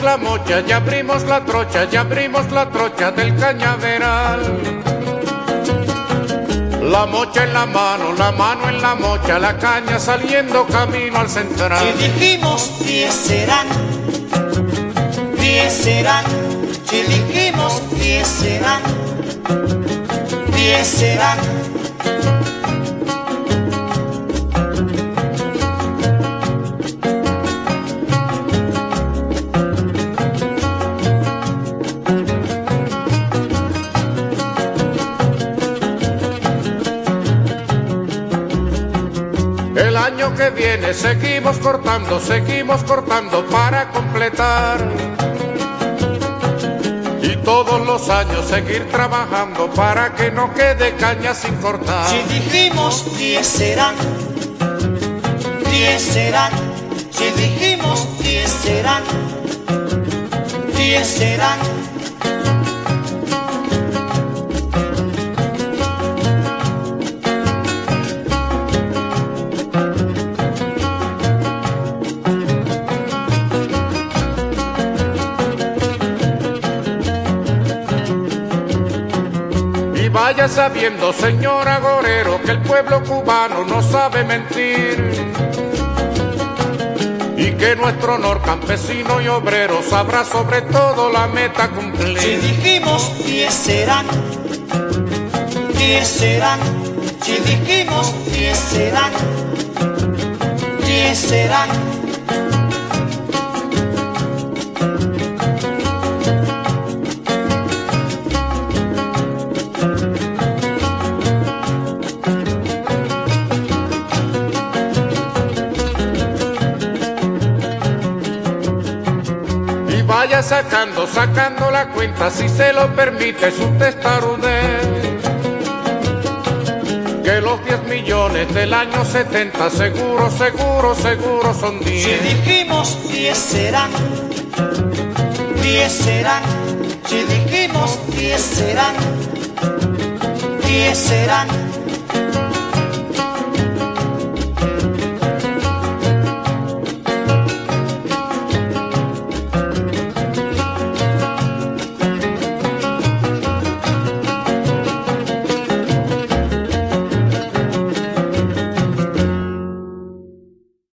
la mocha, ya abrimos la trocha, ya abrimos la trocha del cañaveral. La mocha en la mano en la mocha, la caña saliendo camino al central. Si dijimos 10 serán, 10 serán. Si dijimos 10 serán, 10 serán. El año que viene seguimos cortando para completar. Y todos los años seguir trabajando para que no quede caña sin cortar. Si dijimos 10 serán, 10 serán. Si dijimos 10 serán, 10 serán. Vaya sabiendo, señor agorero, que el pueblo cubano no sabe mentir y que nuestro honor campesino y obrero sabrá sobre todo la meta cumplir. Si dijimos 10 serán, 10 serán. Si dijimos 10 serán, 10 serán. Vaya sacando la cuenta, si se lo permite su testarudez, que los 10 millones del año 70 seguro son 10. Si dijimos 10 serán, 10 serán. Si dijimos 10 serán, 10 serán.